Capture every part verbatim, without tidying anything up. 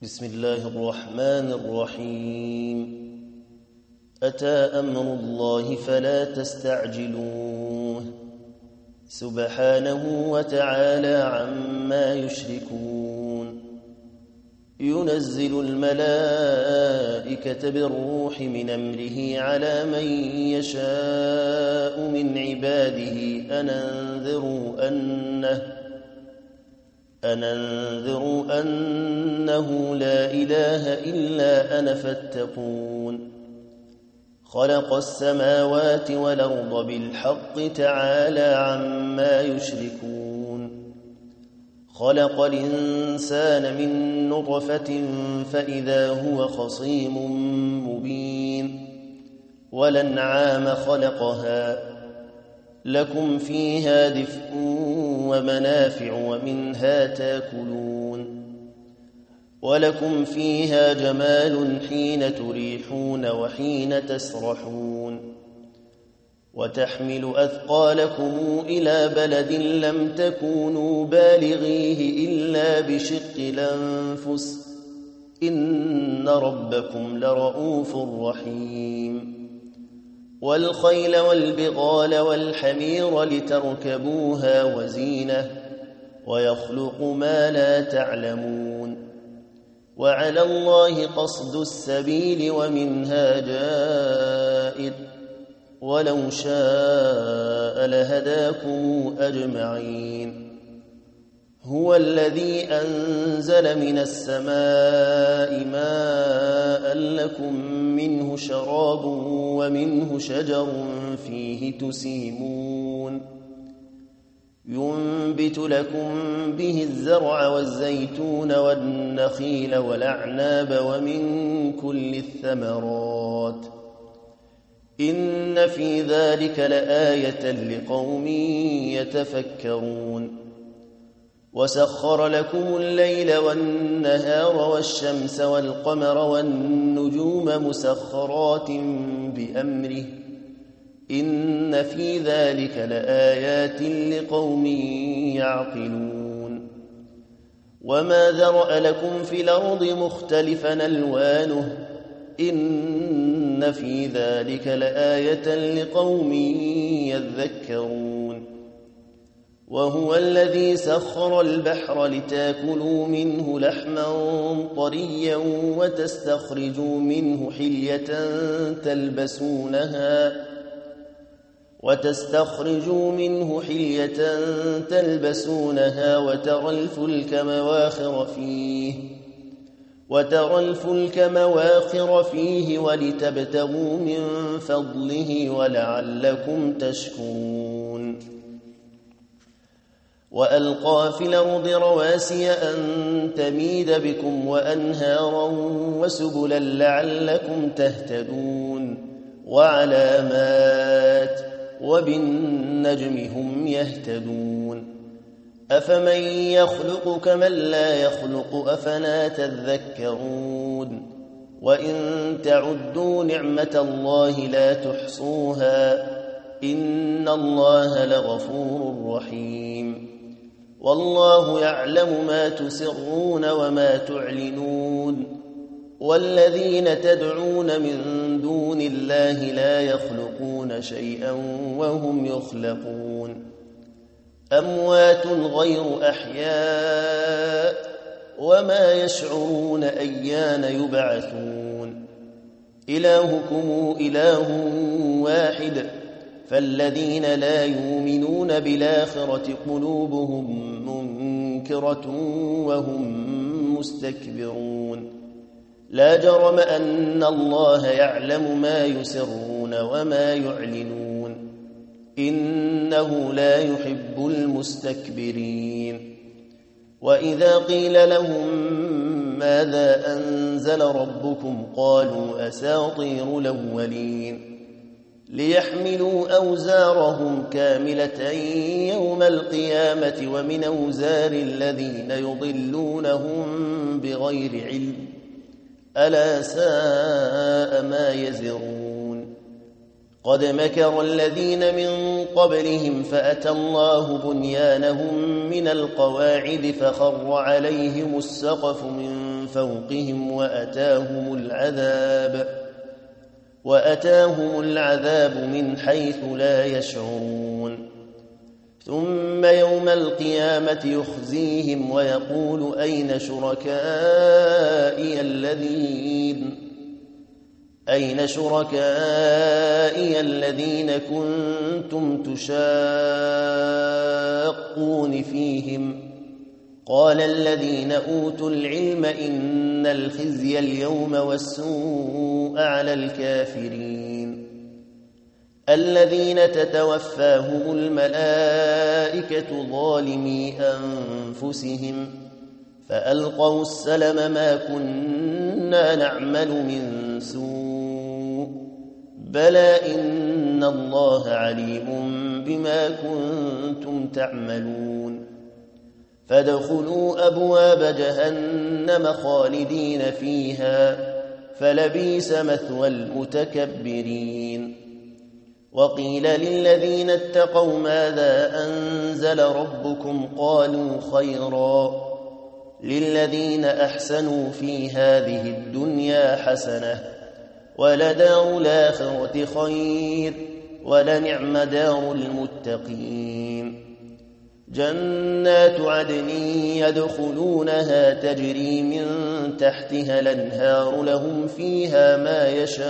بسم الله الرحمن الرحيم أتى أمر الله فلا تستعجلوه سبحانه وتعالى عما يشركون ينزل الملائكة بالروح من أمره على من يشاء من عباده أن أنذروا أنه أن أنذروا أنه لا إله إلا أنا فاتقون خلق السماوات والأرض بالحق تعالى عما يشركون خلق الإنسان من نطفة فإذا هو خصيم مبين والأنعام خلقها لكم فيها دفء ومنافع ومنها تاكلون ولكم فيها جمال حين تريحون وحين تسرحون وتحمل أثقالكم إلى بلد لم تكونوا بالغيه إلا بشق الأنفس إن ربكم لرؤوف رحيم والخيل والبغال والحمير لتركبوها وزينة ويخلق ما لا تعلمون وعلى الله قصد السبيل ومنها جائر ولو شاء لهداكم أجمعين هو الذي أنزل من السماء ماء لكم منه شراب ومنه شجر فيه تسيمون ينبت لكم به الزرع والزيتون والنخيل والأعناب ومن كل الثمرات إن في ذلك لآية لقوم يتفكرون وسخر لكم الليل والنهار والشمس والقمر والنجوم مسخرات بأمره إن في ذلك لآيات لقوم يعقلون وما ذرأ لكم في الأرض مختلفا ألوانه إن في ذلك لآية لقوم يذكرون وهو الذي سخر البحر لتاكلوا منه لحما طريا وتستخرجوا منه حلية تلبسونها وتستخرجوا منه حلية تلبسونها وترى الفلك مواخر فيه وترى الفلك مواخر فيه ولتبتغوا من فضله ولعلكم تشكرون وألقى في الأرض رواسي أن تميد بكم وأنهارا وسبلا لعلكم تهتدون وعلامات وبالنجم هم يهتدون أفمن يخلق كمن لا يخلق أفلا تذكرون وإن تعدوا نعمة الله لا تحصوها إن الله لغفور رحيم والله يعلم ما تسرون وما تعلنون والذين تدعون من دون الله لا يخلقون شيئا وهم يخلقون أموات غير أحياء وما يشعرون أيان يبعثون إلهكم إله واحد فالذين لا يؤمنون بالآخرة قلوبهم منكرة وهم مستكبرون لا جرم أن الله يعلم ما يسرون وما يعلنون إنه لا يحب المستكبرين وإذا قيل لهم ماذا أنزل ربكم قالوا أساطير الأولين ليحملوا أوزارهم كاملة يوم القيامة ومن أوزار الذين يضلونهم بغير علم ألا ساء ما يزرون قد مكر الذين من قبلهم فأتى الله بنيانهم من القواعد فخر عليهم السقف من فوقهم وأتاهم العذاب وأتاهم العذاب من حيث لا يشعرون ثم يوم القيامة يخزيهم ويقول أين شركائي الذين أين شركائي الذين كنتم تشاقون فيهم قال الذين أوتوا العلم إن الخزي اليوم والسوء على الكافرين الذين تتوفاهم الملائكة ظالمي أنفسهم فألقوا السلم ما كنا نعمل من سوء بلى إن الله عليم بما كنتم تعملون فادخلوا أبواب جهنم خالدين فيها فلبئس مثوى المتكبرين وقيل للذين اتقوا ماذا أنزل ربكم قالوا خيرا للذين أحسنوا في هذه الدنيا حسنة ولدار الآخرة خير ولنعم دار المتقين جنات عدن يدخلونها تجري من تحتها الأنهار لهم فيها ما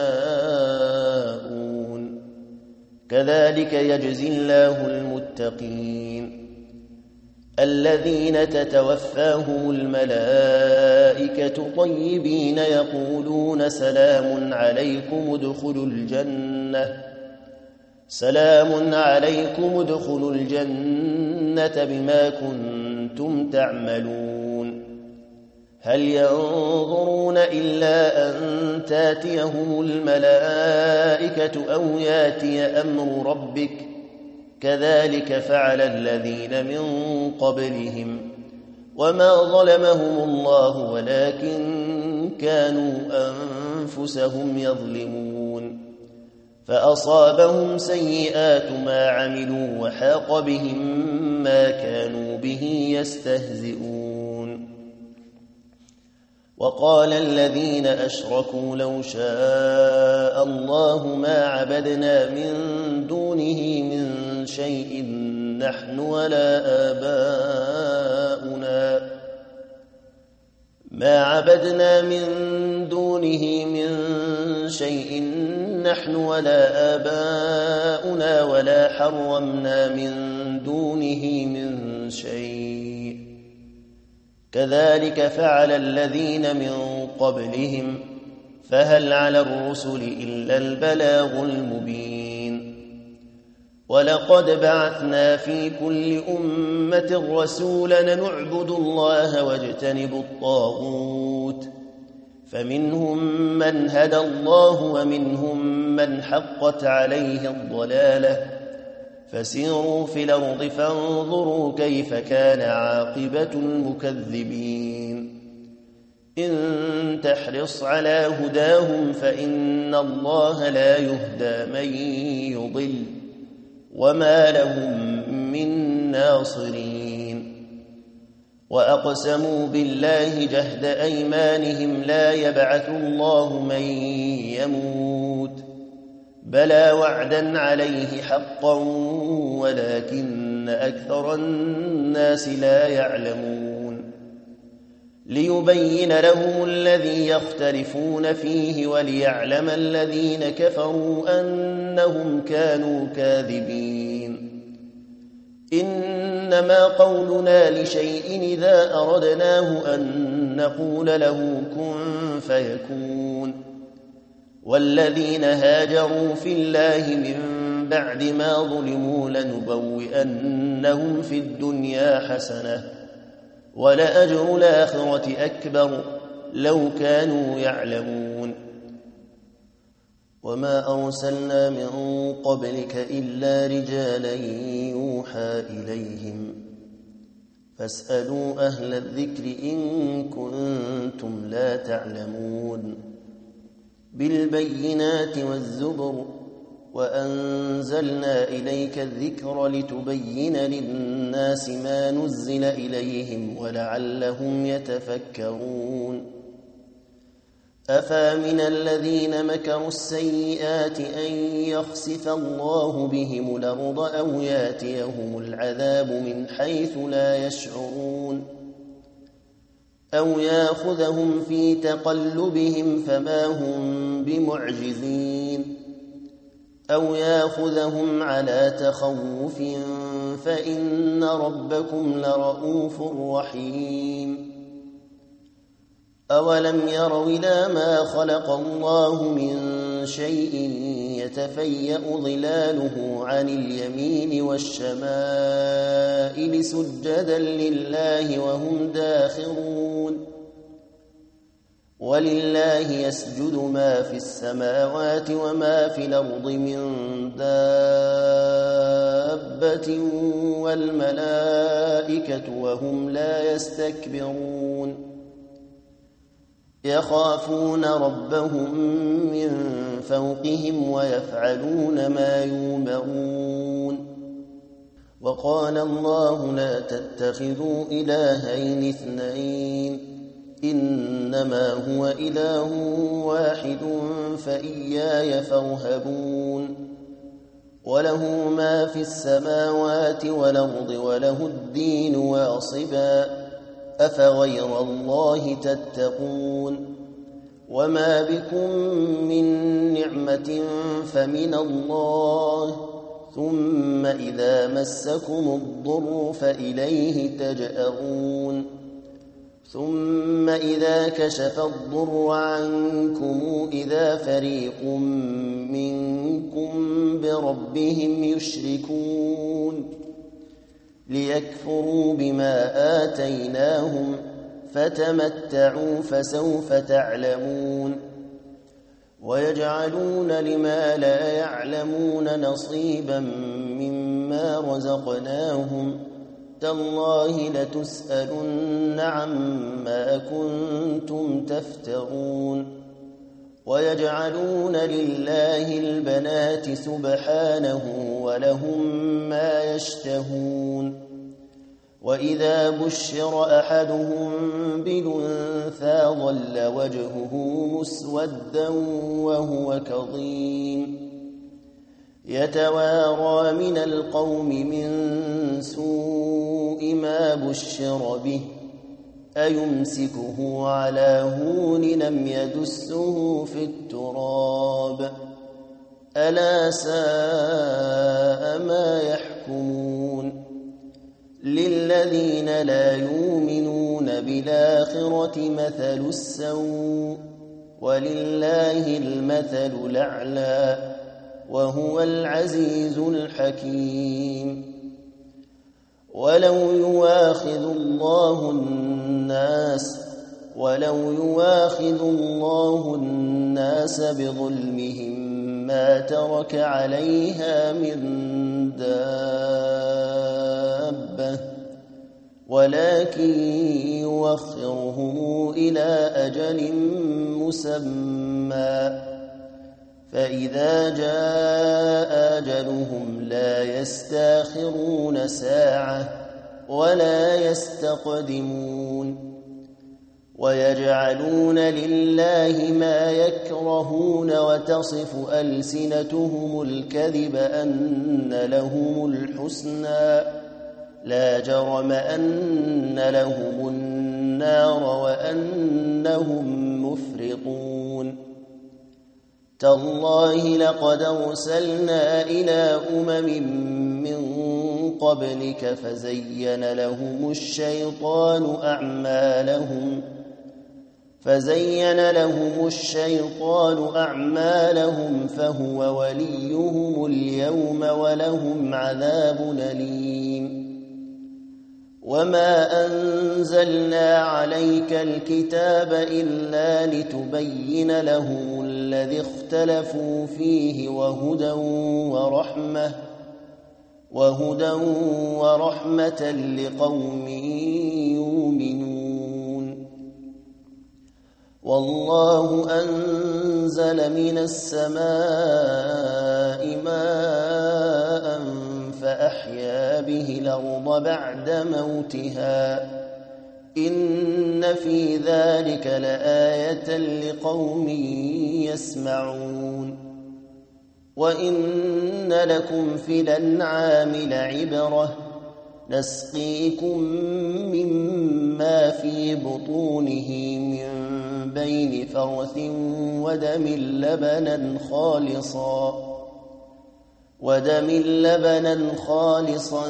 يشاءون كذلك يجزي الله المتقين الذين تتوفاهم الملائكة طيبين يقولون سلام عليكم ادخلوا الجنة سلام عليكم ادخلوا الجنة بما كنتم تعملون هل ينظرون إلا أن تاتيهم الملائكة أو ياتي أمر ربك كذلك فعل الذين من قبلهم وما ظلمهم الله ولكن كانوا أنفسهم يظلمون فأصابهم سيئات ما عملوا وحاق بهم ما كانوا به يستهزئون وقال الذين أشركوا لو شاء الله ما عبدنا من دونه من شيء نحن ولا آباؤنا ما عبدنا من دونه من شيء نحن ولا آباؤنا ولا حرمنا من دونه من شيء كذلك فعل الذين من قبلهم فهل على الرسل إلا البلاغ المبين ولقد بعثنا في كل أمة رسولا نعبد الله واجتنب الطاغوت فمنهم من هدى الله ومنهم من حقت عليه الضلالة فسيروا في الأرض فانظروا كيف كان عاقبة المكذبين إن تحرص على هداهم فإن الله لا يهدى من يضل وما لهم من ناصرين وأقسموا بالله جهد أيمانهم لا يبعث الله من يموت بلى وعدا عليه حقا ولكن أكثر الناس لا يعلمون ليبين لهم الذي يختلفون فيه وليعلم الذين كفروا أنهم كانوا كاذبين إنما قولنا لشيء إذا أردناه أن نقول له كن فيكون والذين هاجروا في الله من بعد ما ظلموا لنبوئنهم في الدنيا حسنة ولأجر الآخرة أكبر لو كانوا يعلمون وما أرسلنا من قبلك إلا رجالا يوحى إليهم فاسألوا أهل الذكر إن كنتم لا تعلمون بالبينات والزبر وأنزلنا إليك الذكر لتبين للناس ما نزل إليهم ولعلهم يتفكرون أفامن الذين مكروا السيئات أن يخسف الله بهم الأرض أو ياتيهم العذاب من حيث لا يشعرون أو ياخذهم في تقلبهم فما هم بمعجزين أو ياخذهم على تخوف فإن ربكم لرؤوف رحيم أولم يروا إلى ما خلق الله من شيء يتفيأ ظلاله عن اليمين والشمائل سجدا لله وهم داخرون ولله يسجد ما في السماوات وما في الأرض من دابة والملائكة وهم لا يستكبرون يخافون ربهم من فوقهم ويفعلون ما يؤمرون وقال الله لا تتخذوا إلهين اثنين إنما هو إله واحد فإياي فارهبون وله ما في السماوات والأرض وله الدين واصبا أفغير الله تتقون وما بكم من نعمة فمن الله ثم إذا مسكم الضر فإليه تجأرون ثم إذا كشف الضر عنكم إذا فريق منكم بربهم يشركون ليكفروا بما آتيناهم فتمتعوا فسوف تعلمون ويجعلون لما لا يعلمون نصيبا مما رزقناهم تالله لتسألن عما كنتم تفترون ويجعلون لله البنات سبحانه ولهم ما يشتهون وإذا بشر أحدهم بالأنثى ظل وجهه مسودا وهو كظيم يتوارى من القوم من سوء ما بشر به أيمسكه على هون لم يدسه في التراب ألا ساء ما يحكمون للذين لا يؤمنون بالآخرة مثل السوء ولله المثل الأعلى وهو العزيز الحكيم ولو يواخذ الله الناس ولو يواخذ الله الناس بظلمهم ما ترك عليها من دابة ولكن يوخرهم إلى أجل مسمى فإذا جاء أجلهم لا يستاخرون ساعة ولا يستقدمون ويجعلون لله ما يكرهون وتصف ألسنتهم الكذب أن لهم الحسنى لا جرم أن لهم النار وأنهم مفرطون تالله لقد أرسلنا إلى أمم من قبلك فزين لهم الشيطان أعمالهم فزين لهم الشيطان أعمالهم فهو وليهم اليوم ولهم عذاب أليم وما أنزلنا عليك الكتاب إلا لتبين لهم الذي اختلفوا فيه وهدى ورحمة وهدى ورحمة لقوم يؤمنون والله أنزل من السماء ماء فأحيا به الأرض بعد موتها إن في ذلك لآية لقوم يسمعون وإن لكم في الأنعام لعبرة نسقيكم مما في بطونه من بين فرث ودم لبنا خالصا ودم لبنا خالصا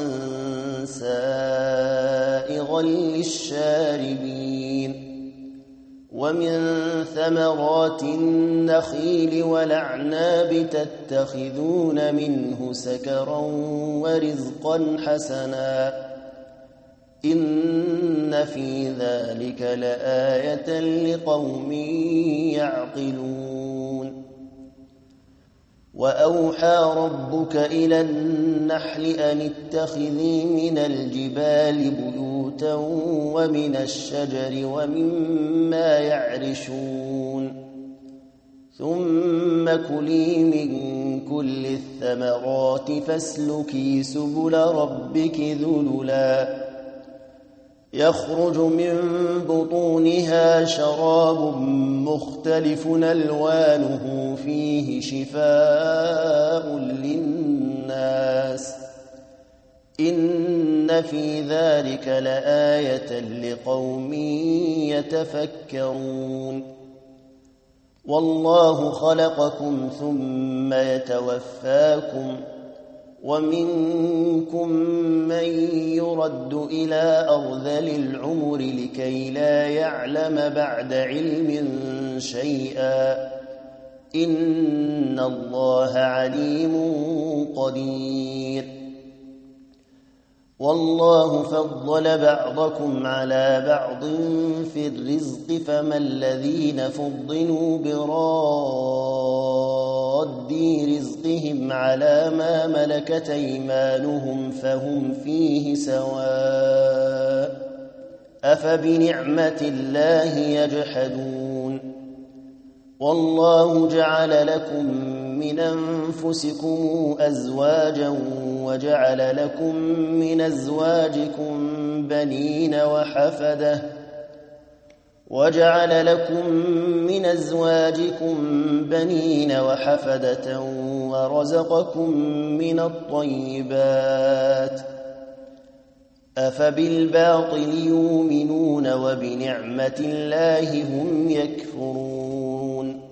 سائغا للشاربين ومن ثمرات النخيل والأعناب تتخذون منه سكرا ورزقا حسنا إن في ذلك لآية لقوم يعقلون وأوحى ربك إلى النحل أن اتخذي من الجبال بيوتا ومن الشجر ومما يعرشون ثم كلي من كل الثمرات فاسلكي سبل ربك ذللا يخرج من بطونها شراب مختلف ألوانه فيه شفاء للناس إن في ذلك لآية لقوم يتفكرون والله خلقكم ثم يتوفاكم ومنكم من يرد إلى أرذل العمر لكي لا يعلم بعد علم شيئا إن الله عليم قدير والله فضل بعضكم على بعض في الرزق فما الذين فضلوا براد رزقهم على ما ملكت أيمانهم فهم فيه سواء أفبنعمة الله يجحدون والله جعل لكم من أنفسكم أزواجا وجعل لكم من أزواجكم بنين وحفدة وجعل لكم من أزواجكم بنين وحفدة ورزقكم من الطيبات أفبالباطل يؤمنون وبنعمة الله هم يكفرون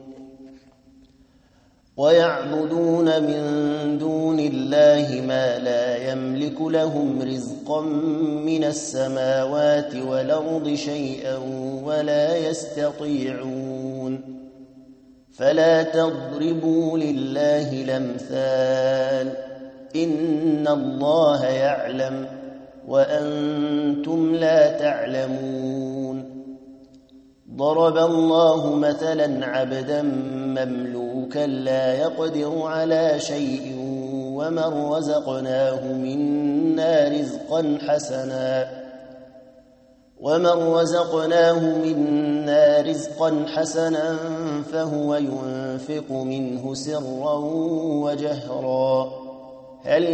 ويعبدون من دون الله ما لا يملك لهم رزقا من السماوات والأرض شيئا ولا يستطيعون فلا تضربوا لله الأمثال إن الله يعلم وأنتم لا تعلمون ضرب الله مثلا عبدا مملوكا لا يقدر على شيء ومن رزقناه منا رزقا حسنا ومن رزقناه منا رزقا حسنا فهو ينفق منه سرا وجهرا هل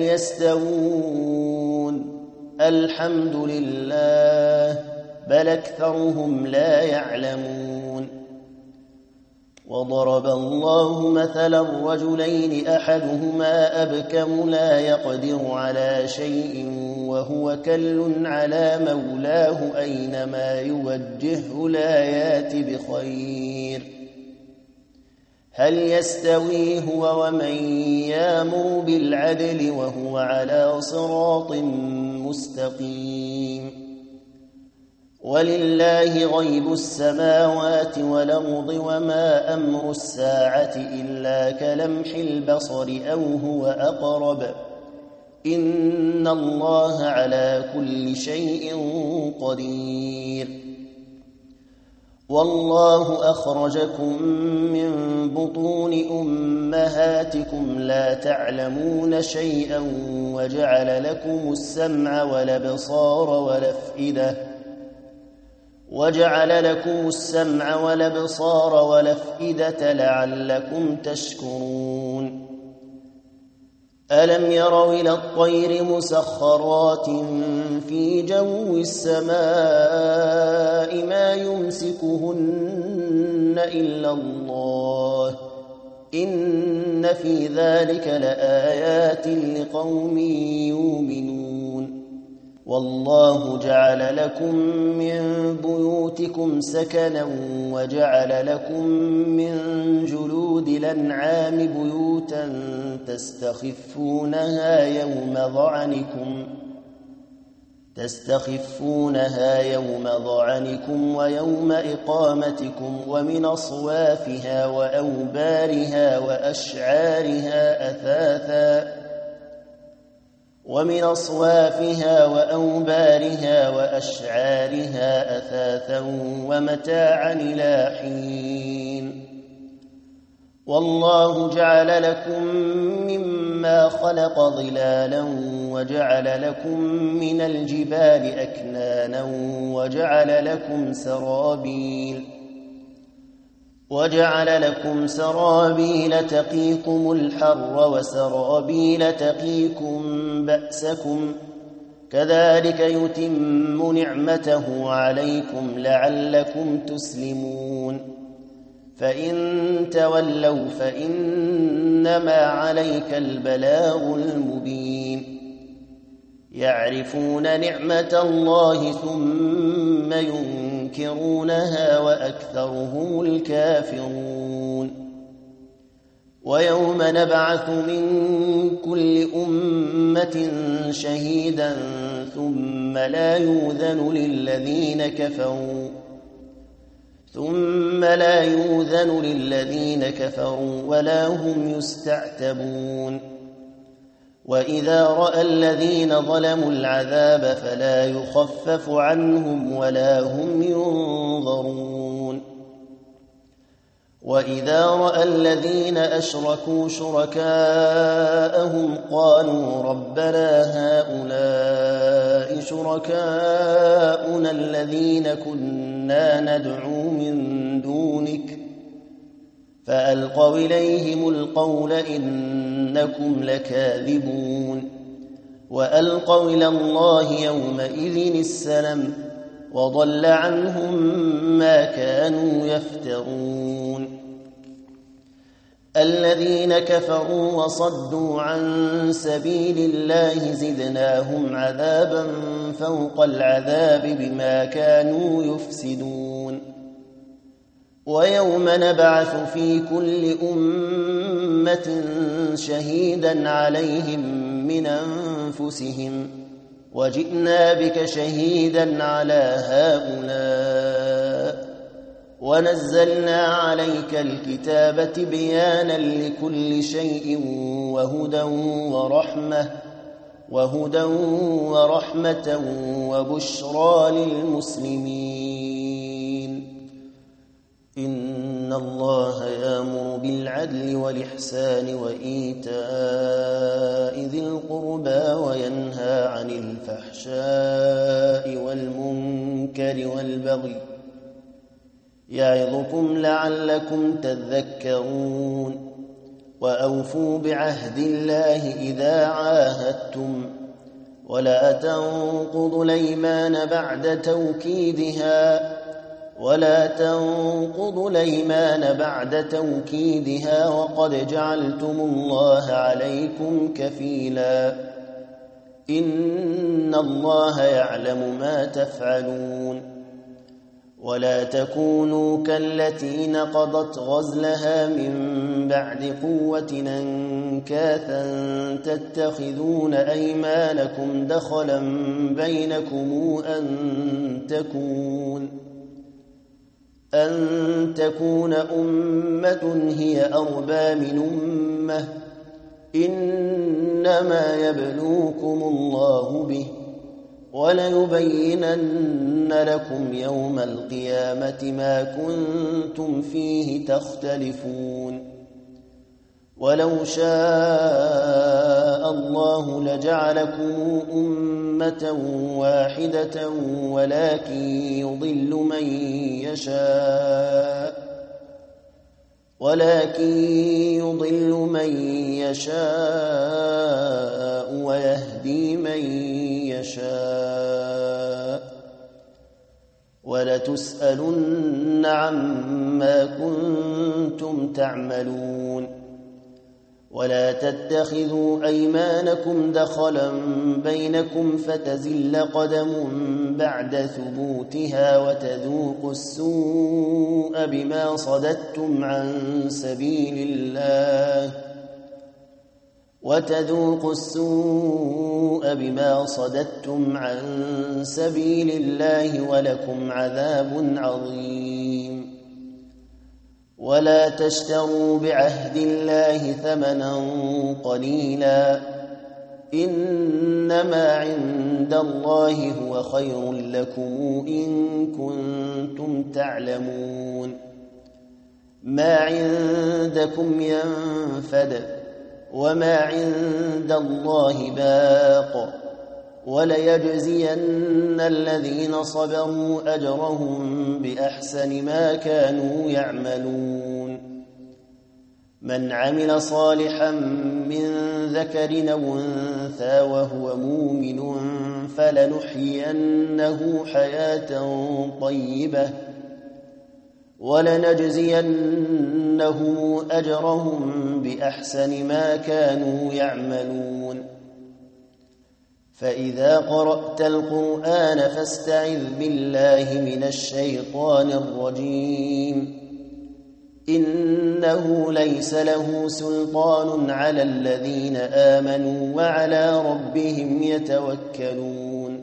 يستوون الحمد لله بل أكثرهم لا يعلمون وضرب الله مثلا رجلين أحدهما أبكم لا يقدر على شيء وهو كل على مولاه أينما يوجهه لا يات بخير هل يستوي هو ومن يامر بالعدل وهو على صراط مستقيم ولله غيب السماوات والأرض وما أمر الساعة إلا كلمح البصر أو هو أقرب إن الله على كل شيء قدير والله أخرجكم من بطون أمهاتكم لا تعلمون شيئا وجعل لكم السمع والأبصار والأفئدة وجعل لكم السمع والأبصار والأفئدة لعلكم تشكرون ألم يروا إلى الطير مسخرات في جو السماء ما يمسكهن إلا الله إن في ذلك لآيات لقوم يؤمنون والله جعل لكم من بيوتكم سكنا وجعل لكم من جلود الأنعام بيوتا تستخفونها يوم ظعنكم تستخفونها يوم ظعنكم ويوم إقامتكم ومن أصوافها وأوبارها وأشعارها أثاثا ومن أصوافها وأوبارها وأشعارها أثاثا ومتاعا إلى حين والله جعل لكم مما خلق ظلالا وجعل لكم من الجبال أكنانا وجعل لكم سرابيل وجعل لكم سرابيل تقيكم الحر وسرابيل تقيكم بأسكم كذلك يتم نعمته عليكم لعلكم تسلمون فإن تولوا فإنما عليك البلاغ المبين يعرفون نعمة الله ثم ينكرونها وأكثرهم الكافرون ويوم نبعث من كل أمة شهيدا ثم لا يؤذن للذين كفروا ثم لا يؤذن للذين كفروا ولا هم يستعتبون وإذا رأى الذين ظلموا العذاب فلا يخفف عنهم ولا هم ينظرون وإذا رأى الذين أشركوا شركاءهم قالوا ربنا هؤلاء شركاؤنا الذين كنا ندعو من دونك فألقوا إليهم القول إنكم لكاذبون وألقوا إلى الله يومئذ السلم وضل عنهم ما كانوا يفترون الذين كفروا وصدوا عن سبيل الله زدناهم عذابا فوق العذاب بما كانوا يفسدون ويوم نبعث في كل أمة شهيدا عليهم من أنفسهم وجئنا بك شهيدا على هؤلاء ونزلنا عليك الكتاب بيانا لكل شيء وهدى ورحمة وهدى ورحمة وبشرى للمسلمين إن الله يأمر بالعدل والإحسان وإيتاء ذي القربى وينهى عن الفحشاء والمنكر والبغي يعظكم لعلكم تذكرون وأوفوا بعهد الله إذا عاهدتم ولا تنقضوا الأيمان بعد توكيدها ولا تنقضوا الأيمان بعد توكيدها وقد جعلتم الله عليكم كفيلا إن الله يعلم ما تفعلون ولا تكونوا كالتي نقضت غزلها من بعد قوة أنكاثا تتخذون أيمانكم دخلا بينكم أن تكون أن تكون أمة هي أربى من أمة إنما يبلوكم الله به وليبينن لكم يوم القيامة ما كنتم فيه تختلفون ولو شاء الله لجعلكم أمة واحدة ولكن يضل من يشاء ولكن يضل من يشاء ويهدي من يشاء ولتسألن عما كنتم تعملون ولا تتخذوا أيمانكم دخلا بينكم فتزل قدم بعد ثبوتها وتذوقوا السوء بما صددتم عن سبيل الله وتذوقوا السوء بما صددتم عن سبيل الله ولكم عذاب عظيم ولا تشتروا بعهد الله ثمنا قليلا إنما عند الله هو خير لكم إن كنتم تعلمون ما عندكم ينفد وما عند الله باق وليجزين الذين صبروا أجرهم بأحسن ما كانوا يعملون من عمل صالحا من ذكر أو أنثى وهو مؤمن فلنحيينه حياة طيبة ولنجزينهم أجرهم بأحسن ما كانوا يعملون فإذا قرأت القرآن فاستعذ بالله من الشيطان الرجيم إنه ليس له سلطان على الذين آمنوا وعلى ربهم يتوكلون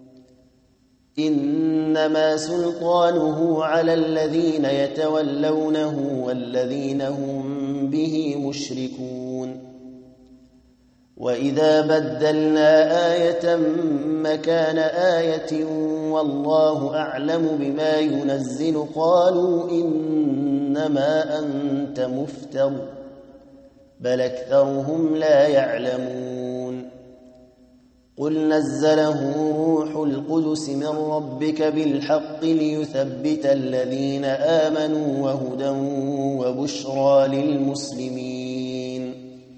إنما سلطانه على الذين يتولونه والذين هم به مشركون وإذا بدلنا آية مكان آية والله أعلم بما ينزل قالوا إنما أنت مفتر بل أكثرهم لا يعلمون قل نزله روح القدس من ربك بالحق ليثبت الذين آمنوا وهدى وبشرى للمسلمين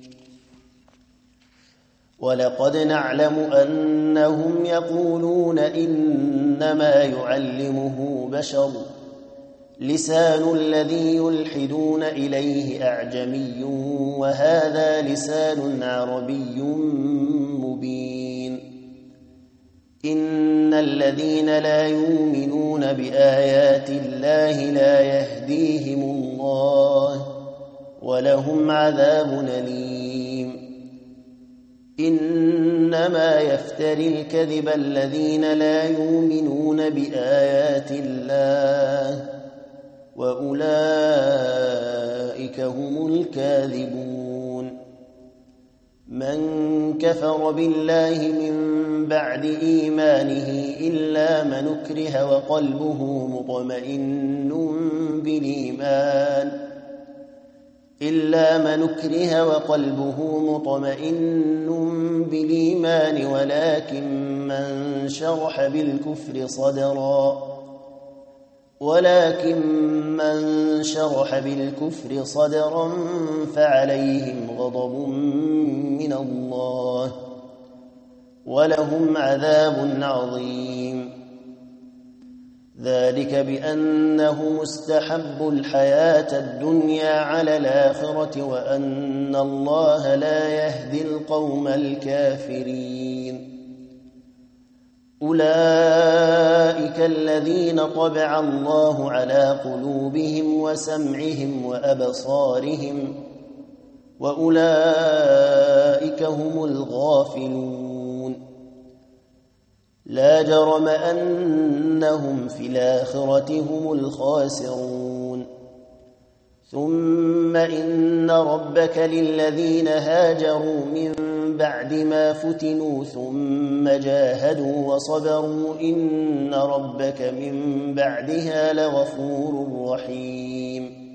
ولقد نعلم أنهم يقولون إنما يعلمه بشر لسان الذي يلحدون إليه أعجمي وهذا لسان عربي مبين إن الذين لا يؤمنون بآيات الله لا يهديهم الله ولهم عذاب أليم إنما يفتري الكذب الذين لا يؤمنون بآيات الله وأولئك هم الكاذبون من كفر بالله من بعد إيمانه إلا من أكره وقلبه مطمئن بالإيمان إلا من أكره وقلبه مطمئن بالإيمان ولكن من شرح بالكفر صدرا ولكن من شرح بالكفر صدرا فعليهم غضب من الله ولهم عذاب عظيم ذلك بأنه استحب الحياة الدنيا على الآخرة وأن الله لا يهدي القوم الكافرين أولئك الذين طبع الله على قلوبهم وسمعهم وأبصارهم وأولئك هم الغافلون لا جرم أنهم في الآخرة هم الخاسرون ثم إن ربك للذين هاجروا من بعد ما فتنوا ثم جاهدوا وصبروا إن ربك من بعدها لغفور رحيم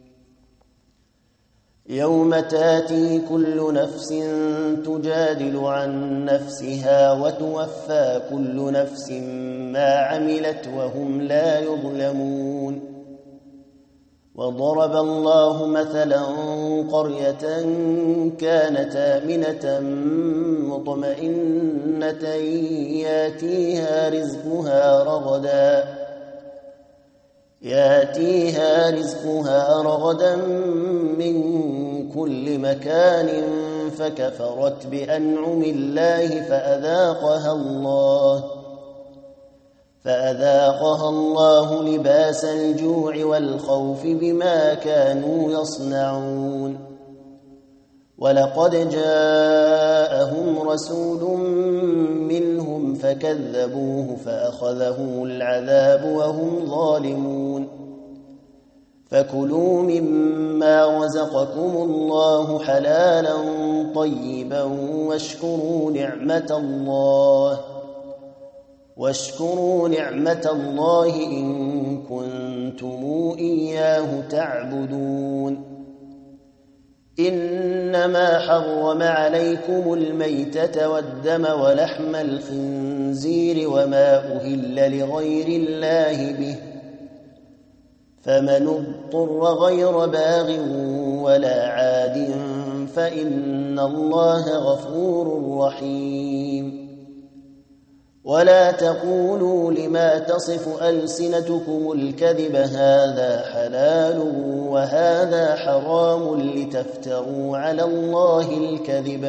يوم تاتي كل نفس تجادل عن نفسها وتوفى كل نفس ما عملت وهم لا يظلمون وضرب الله مثلا قرية كانت آمنة مطمئنة ياتيها رزقها رغدا ياتيها رزقها رغدا من كل مكان فكفرت بأنعم الله فأذاقها الله فأذاقها الله لباس الجوع والخوف بما كانوا يصنعون ولقد جاءهم رسول منهم فكذبوه فأخذهم العذاب وهم ظالمون فكلوا مما رزقكم الله حلالا طيبا واشكروا نعمة الله واشكروا نعمة الله إن كنتم إياه تعبدون إنما حرم عليكم الميتة والدم ولحم الخنزير وما أهل لغير الله به فمن اضطر غير باغ ولا عاد فإن الله غفور رحيم ولا تقولوا لما تصف ألسنتكم الكذب هذا حلال وهذا حرام لتفتروا على الله الكذب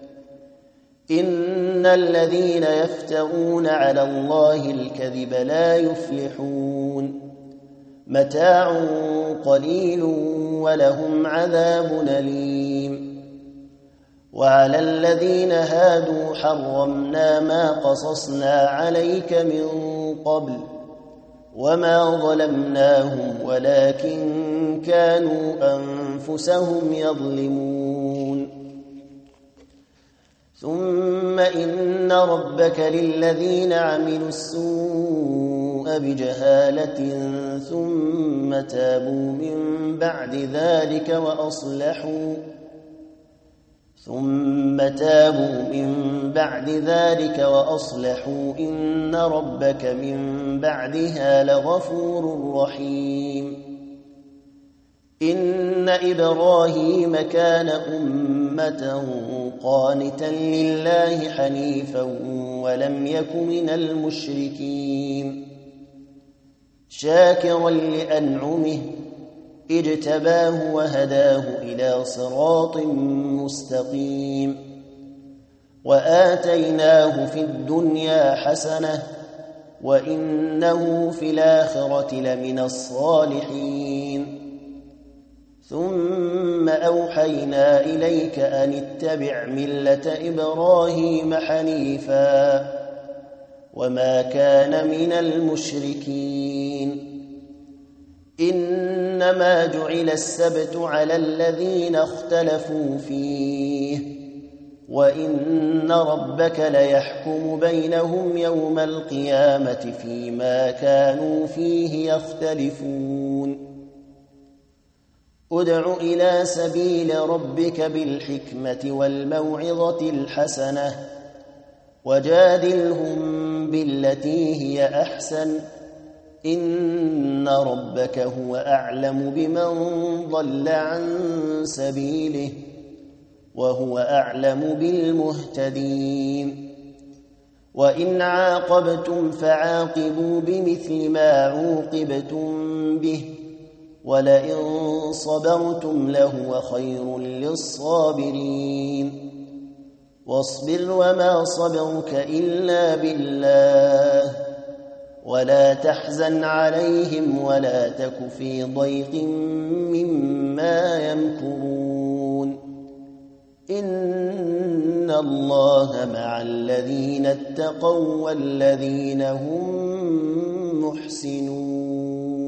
إن الذين يفترون على الله الكذب لا يفلحون متاع قليل ولهم عذاب أليم وعلى الذين هادوا حرمنا ما قصصنا عليك من قبل وما ظلمناهم ولكن كانوا أنفسهم يظلمون ثم إن ربك للذين عملوا السوء بجهالة ثم تابوا من بعد ذلك وأصلحوا ثم تابوا من بعد ذلك وأصلحوا إن ربك من بعدها لغفور رحيم إن إبراهيم كان أمة قانتا لله حنيفا ولم يك من المشركين شاكرا لأنعمه اجتباه وهداه إلى صراط مستقيم وآتيناه في الدنيا حسنة وإنه في الآخرة لمن الصالحين ثم أوحينا إليك أن اتبع ملة إبراهيم حنيفا وما كان من المشركين إنما جعل السبت على الذين اختلفوا فيه وإن ربك ليحكم بينهم يوم القيامة فيما كانوا فيه يختلفون ادع إلى سبيل ربك بالحكمة والموعظة الحسنة وجادلهم بالتي هي أحسن إن ربك هو أعلم بمن ضل عن سبيله وهو أعلم بالمهتدين وإن عاقبتم فعاقبوا بمثل ما عوقبتم به ولئن صبرتم لهو خير للصابرين واصبر وما صبرك إلا بالله ولا تحزن عليهم ولا تك في ضيق مما يمكرون إن الله مع الذين اتقوا والذين هم محسنون